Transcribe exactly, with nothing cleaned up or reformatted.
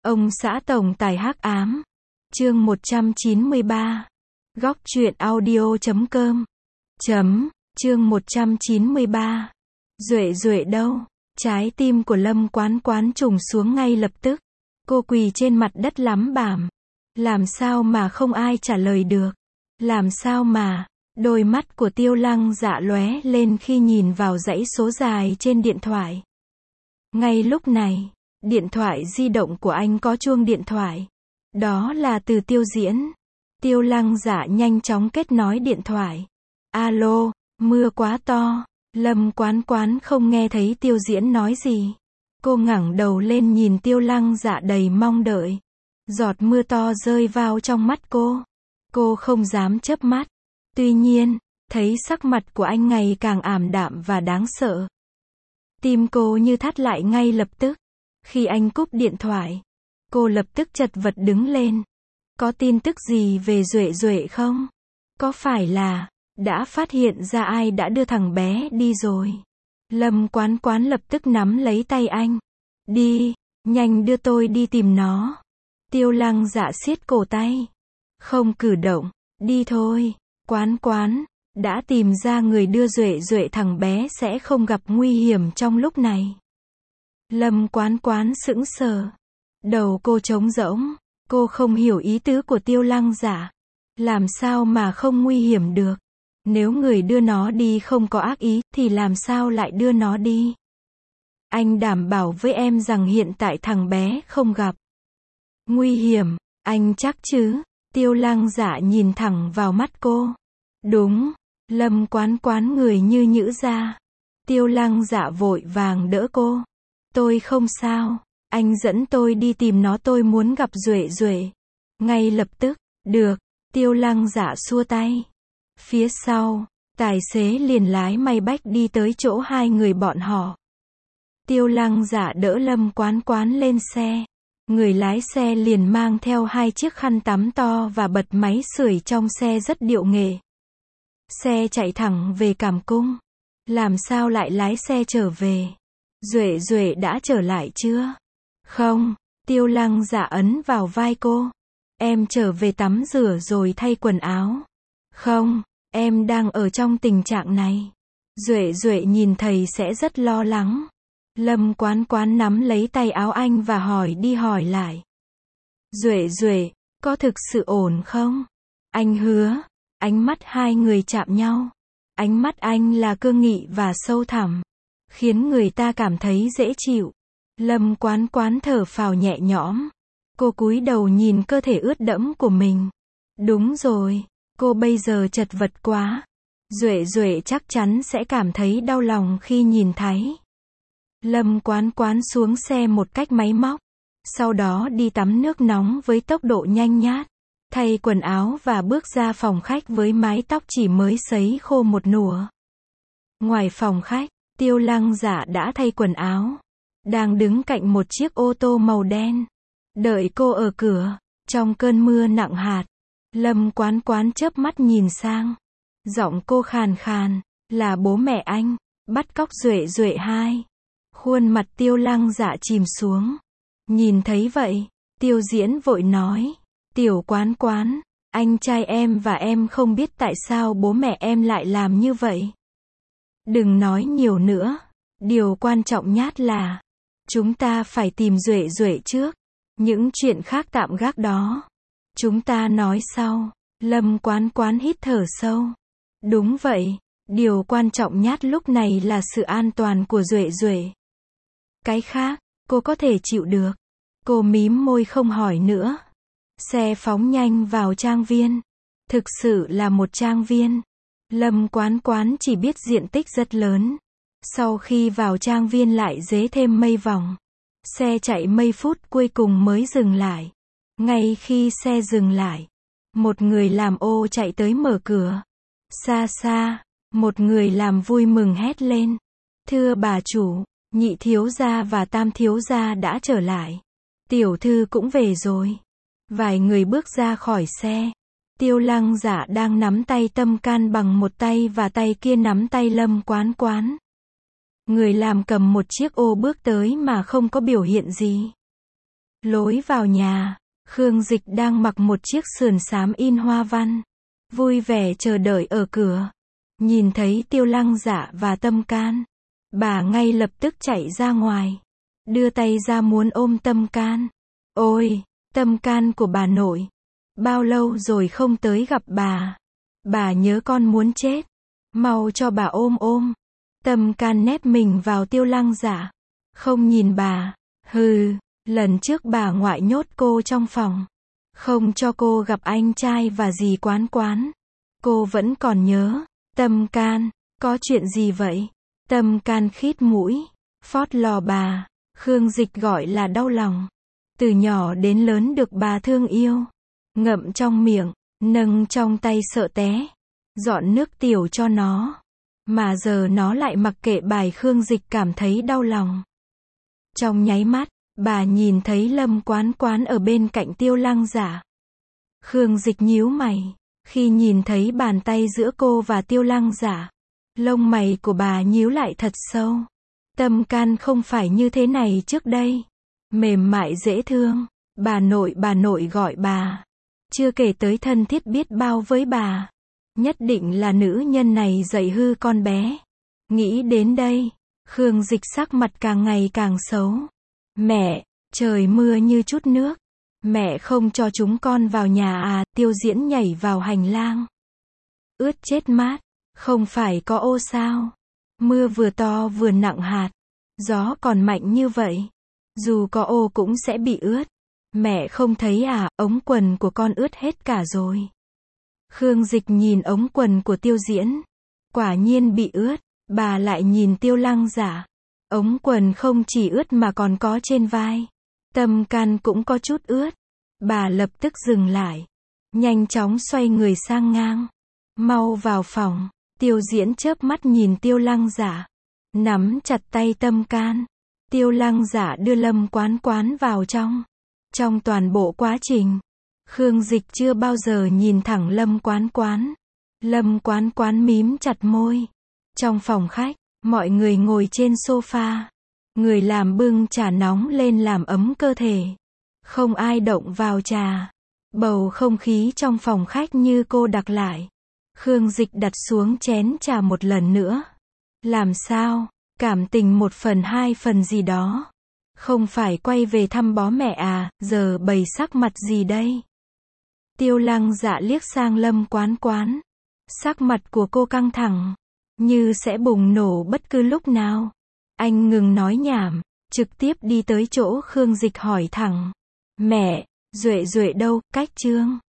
Ông xã tổng tài hắc ám. Chương một trăm chín mươi ba. Góc truyện audio chấm com. Chấm. Chương một trăm chín mươi ba. Duệ Duệ đâu? Trái tim của Lâm Quán Quán trùng xuống ngay lập tức. Cô quỳ trên mặt đất lắm bảm. Làm sao mà không ai trả lời được? Làm sao mà? Đôi mắt của Tiêu Lăng Dạ lóe lên khi nhìn vào dãy số dài trên điện thoại. Ngay lúc này, điện thoại di động của anh có chuông điện thoại. Đó là từ Tiêu Diễn. Tiêu Lăng Dạ nhanh chóng kết nối điện thoại. Alo, mưa quá to. Lâm Quán Quán không nghe thấy Tiêu Diễn nói gì. Cô ngẩng đầu lên nhìn Tiêu Lăng Dạ đầy mong đợi. Giọt mưa to rơi vào trong mắt cô. Cô không dám chớp mắt. Tuy nhiên, thấy sắc mặt của anh ngày càng ảm đạm và đáng sợ. Tim cô như thắt lại ngay lập tức. Khi anh cúp điện thoại, cô lập tức chật vật đứng lên. Có tin tức gì về Duệ Duệ không? Có phải là đã phát hiện ra ai đã đưa thằng bé đi rồi? Lâm Quán Quán lập tức nắm lấy tay anh. Đi, nhanh đưa tôi đi tìm nó. Tiêu Lăng Dạ siết cổ tay. Không cử động, đi thôi. Quán Quán, đã tìm ra người đưa Duệ Duệ, thằng bé sẽ không gặp nguy hiểm trong lúc này. Lâm Quán Quán sững sờ. Đầu cô trống rỗng. Cô không hiểu ý tứ của Tiêu Lăng Dạ. Làm sao mà không nguy hiểm được? Nếu người đưa nó đi không có ác ý, thì làm sao lại đưa nó đi? Anh đảm bảo với em rằng hiện tại thằng bé không gặp nguy hiểm. Anh chắc chứ? Tiêu Lăng Dạ nhìn thẳng vào mắt cô. Đúng. Lâm Quán Quán người như nhũ ra. Tiêu Lăng Dạ vội vàng đỡ cô. Tôi không sao. Anh dẫn tôi đi tìm nó, tôi muốn gặp Duệ Duệ. Ngay lập tức. Được. Tiêu Lăng Dạ xua tay. Phía sau, tài xế liền lái may bách đi tới chỗ hai người bọn họ. Tiêu Lăng Dạ đỡ Lâm Quán Quán lên xe. Người lái xe liền mang theo hai chiếc khăn tắm to và bật máy sưởi trong xe rất điệu nghệ. Xe chạy thẳng về Càm Cung. Làm sao lại lái xe trở về? Duệ Duệ đã trở lại chưa? Không. Tiêu Lăng Dạ ấn vào vai cô. Em trở về tắm rửa rồi thay quần áo. Không, em đang ở trong tình trạng này. Duệ Duệ nhìn thầy sẽ rất lo lắng. Lâm Quán Quán nắm lấy tay áo anh và hỏi đi hỏi lại. Duệ Duệ, có thực sự ổn không? Anh hứa. Ánh mắt hai người chạm nhau. Ánh mắt anh là cương nghị và sâu thẳm, khiến người ta cảm thấy dễ chịu. Lâm Quán Quán thở phào nhẹ nhõm. Cô cúi đầu nhìn cơ thể ướt đẫm của mình. Đúng rồi, cô bây giờ chật vật quá. Duệ Duệ chắc chắn sẽ cảm thấy đau lòng khi nhìn thấy. Lâm Quán Quán xuống xe một cách máy móc. Sau đó đi tắm nước nóng với tốc độ nhanh nhát. Thay quần áo và bước ra phòng khách với mái tóc chỉ mới sấy khô một nửa. Ngoài phòng khách, Tiêu Lăng Dạ đã thay quần áo. Đang đứng cạnh một chiếc ô tô màu đen. Đợi cô ở cửa. Trong cơn mưa nặng hạt, Lâm Quán Quán chớp mắt nhìn sang. Giọng cô khàn khàn. Là bố mẹ anh bắt cóc Duệ Duệ hai. Khuôn mặt Tiêu Lăng Dạ chìm xuống. Nhìn thấy vậy, Tiêu Diễn vội nói. Tiểu Quán Quán, anh trai em và em không biết tại sao bố mẹ em lại làm như vậy. Đừng nói nhiều nữa. Điều quan trọng nhất là chúng ta phải tìm Duệ Duệ trước. Những chuyện khác tạm gác đó. Chúng ta nói sau. Lâm Quán Quán hít thở sâu. Đúng vậy. Điều quan trọng nhất lúc này là sự an toàn của Duệ Duệ. Cái khác, cô có thể chịu được. Cô mím môi không hỏi nữa. Xe phóng nhanh vào trang viên. Thực sự là một trang viên. Lâm Quán Quán chỉ biết diện tích rất lớn. Sau khi vào trang viên lại dế thêm mây vòng. Xe chạy mấy phút cuối cùng mới dừng lại. Ngay khi xe dừng lại, một người làm ô chạy tới mở cửa. Xa xa, một người làm vui mừng hét lên. Thưa bà chủ, nhị thiếu gia và tam thiếu gia đã trở lại. Tiểu thư cũng về rồi. Vài người bước ra khỏi xe. Tiêu Lăng Dạ đang nắm tay Tâm Can bằng một tay và tay kia nắm tay Lâm Quán Quán. Người làm cầm một chiếc ô bước tới mà không có biểu hiện gì. Lối vào nhà, Khương Dịch đang mặc một chiếc sườn xám in hoa văn, vui vẻ chờ đợi ở cửa. Nhìn thấy Tiêu Lăng Dạ và Tâm Can, bà ngay lập tức chạy ra ngoài, đưa tay ra muốn ôm Tâm Can. Ôi, Tâm Can của bà nội, bao lâu rồi không tới gặp bà. Bà nhớ con muốn chết, mau cho bà ôm ôm. Tâm Can nép mình vào Tiêu Lăng Dạ, không nhìn bà. Hừ, lần trước bà ngoại nhốt cô trong phòng, không cho cô gặp anh trai và dì Quán Quán. Cô vẫn còn nhớ. Tâm Can, có chuyện gì vậy? Tâm Can khít mũi, phót lò bà. Khương Dịch gọi là đau lòng. Từ nhỏ đến lớn được bà thương yêu, ngậm trong miệng, nâng trong tay sợ té, dọn nước tiểu cho nó. Mà giờ nó lại mặc kệ bài. Khương Dịch cảm thấy đau lòng. Trong nháy mắt, bà nhìn thấy Lâm Quán Quán ở bên cạnh Tiêu Lăng Dạ. Khương Dịch nhíu mày, khi nhìn thấy bàn tay giữa cô và Tiêu Lăng Dạ, lông mày của bà nhíu lại thật sâu. Tâm Can không phải như thế này trước đây, mềm mại dễ thương, bà nội bà nội gọi bà, chưa kể tới thân thiết biết bao với bà. Nhất định là nữ nhân này dạy hư con bé. Nghĩ đến đây, Khương Dịch sắc mặt càng ngày càng xấu. Mẹ, trời mưa như chút nước, mẹ không cho chúng con vào nhà à? Tiêu Diễn nhảy vào hành lang. Ướt chết mát, không phải có ô sao? Mưa vừa to vừa nặng hạt, gió còn mạnh như vậy, dù có ô cũng sẽ bị ướt. Mẹ không thấy à, ống quần của con ướt hết cả rồi. Khương Dịch nhìn ống quần của Tiêu Diễn, quả nhiên bị ướt. Bà lại nhìn Tiêu Lăng Dạ, ống quần không chỉ ướt mà còn có trên vai. Tâm Can cũng có chút ướt. Bà lập tức dừng lại, nhanh chóng xoay người sang ngang. Mau vào phòng. Tiêu Diễn chớp mắt nhìn Tiêu Lăng Dạ, nắm chặt tay Tâm Can. Tiêu Lăng Dạ đưa Lâm Quán Quán vào trong. Trong toàn bộ quá trình, Khương Dịch chưa bao giờ nhìn thẳng Lâm Quán Quán. Lâm Quán Quán mím chặt môi. Trong phòng khách, mọi người ngồi trên sofa. Người làm bưng trà nóng lên làm ấm cơ thể. Không ai động vào trà. Bầu không khí trong phòng khách như cô đặc lại. Khương Dịch đặt xuống chén trà một lần nữa. Làm sao? Cảm tình một phần hai phần gì đó. Không phải quay về thăm bố mẹ à, giờ bày sắc mặt gì đây? Tiêu Lăng Dạ liếc sang Lâm Quán Quán. Sắc mặt của cô căng thẳng, như sẽ bùng nổ bất cứ lúc nào. Anh ngừng nói nhảm, trực tiếp đi tới chỗ Khương Dịch hỏi thẳng. Mẹ, Duệ Duệ đâu, cách Trương?